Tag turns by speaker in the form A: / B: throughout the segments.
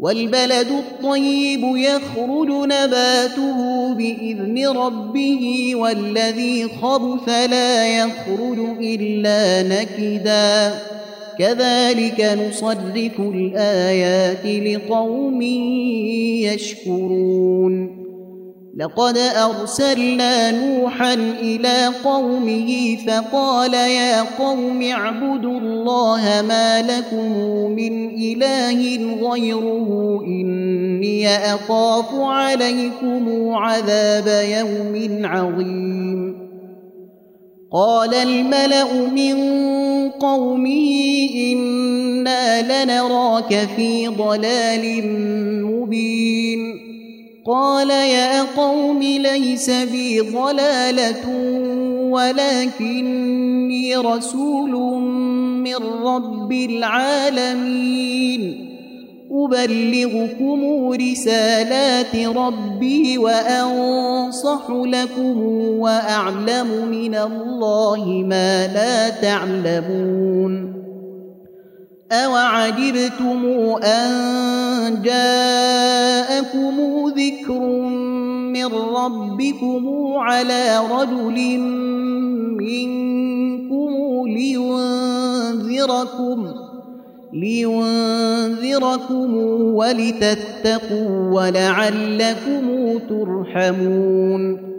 A: والبلد الطيب يخرج نباته بإذن ربه والذي خبث لا يخرج إلا نكدا كذلك نصرف الآيات لقوم يشكرون لقد أرسلنا نوحا إلى قومه فقال يا قوم اعبدوا الله ما لكم من إله غيره إني أخاف عليكم عذاب يوم عظيم قال الملأ من قومه إنا لنراك في ضلال مبين قال يا قوم ليس بي ضلالة ولكني رسول من رب العالمين أبلغكم رسالات ربي وأنصح لكم وأعلم من الله ما لا تعلمون أوعجبتم أن جاءكم ذكر من ربكم على رجل منكم لينذركم ولتتقوا ولعلكم ترحمون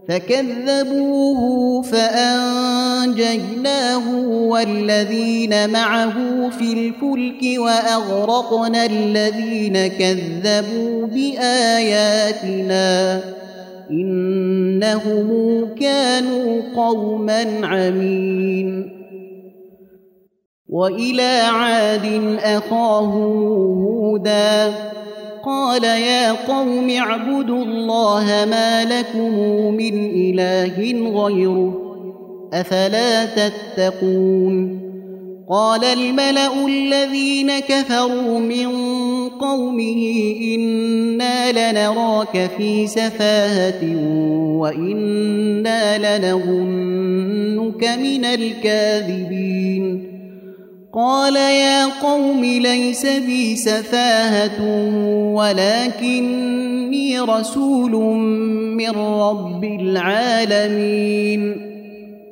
A: فكذبوه فأنجيناه والذين معه في الفلك وأغرقنا الذين كذبوا بآياتنا إنهم كانوا قوما عمين وإلى عاد أخاهم هودا قال يا قوم اعبدوا الله ما لكم من إله غيره أفلا تتقون قال الملأ الذين كفروا من قومه إنا لنراك في سفاهة وإنا لنظنك من الكاذبين قال يا قوم ليس بي سفاهة ولكني رسول من رب العالمين